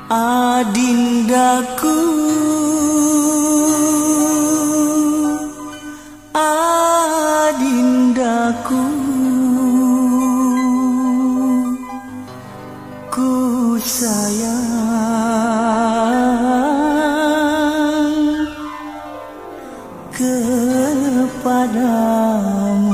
Adindaku, adindaku, ku sayang kepadamu.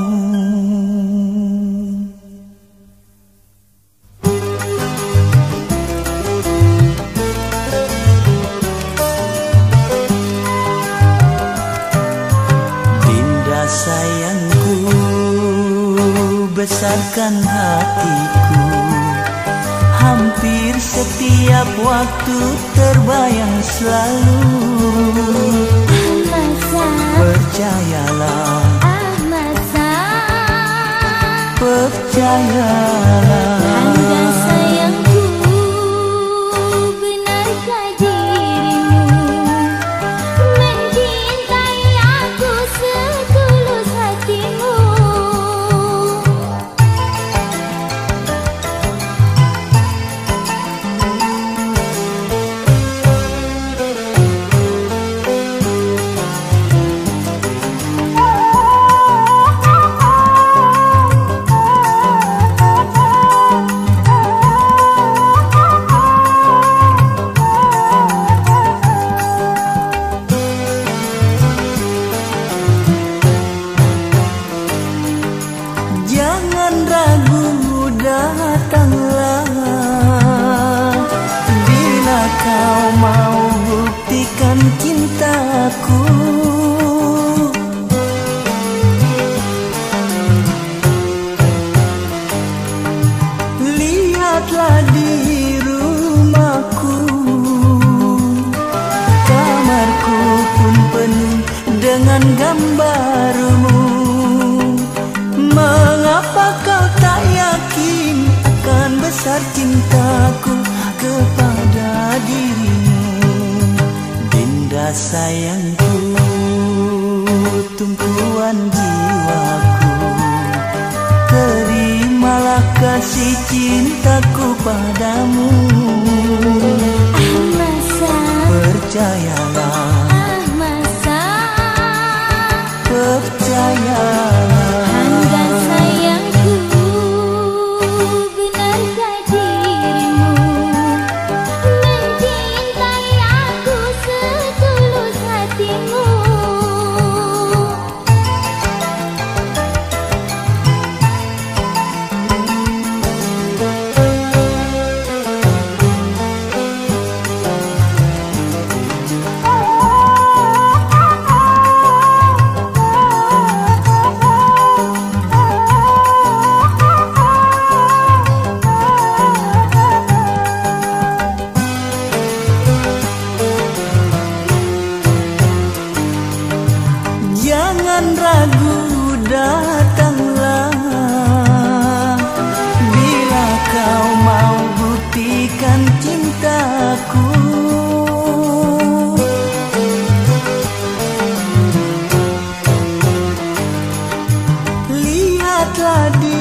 Sayangku, besarkan hatiku, hampir setiap waktu terbayang selalu. Percayalah, percayalah. Jangan ragu, datanglah bila kau mau buktikan cintaku. Lihatlah di rumahku, kamarku pun penuh dengan gambarmu. Mengapa kau tak yakin akan besar cintaku kepada dirimu? Dinda sayangku, tumpuan jiwaku, terimalah kasih cintaku padamu. Percayalah, percayalah. Jangan ragu, datanglah bila kau mau buktikan cintaku. Lihatlah di